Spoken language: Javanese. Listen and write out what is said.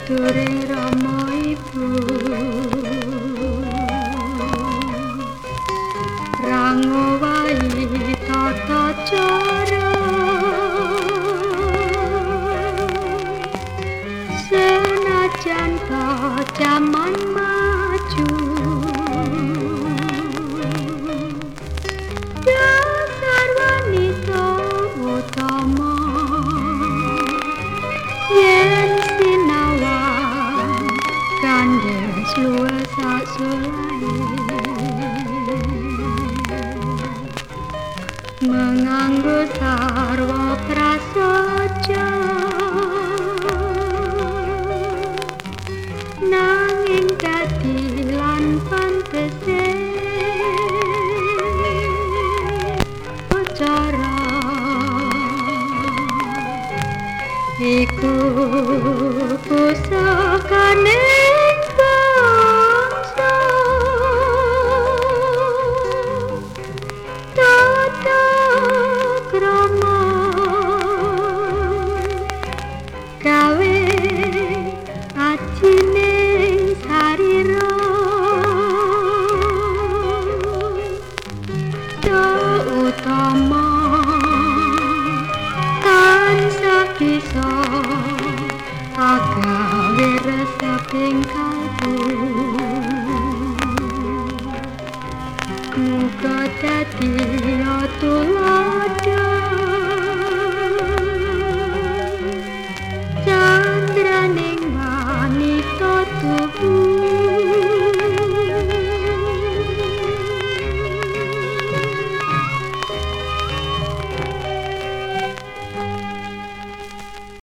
Tuturing Rama Ibu Rango wahi tata cara senajan jaman maju dasar wanita utama yen sinawan kandes luwih saksulae menganggo sarwa prasaja nanging dadi lan pantese cara iku pusakane bangsa tata krama gawe ajining sarira utama tansah bisa agawe reseping kalbu muga dadi tuladha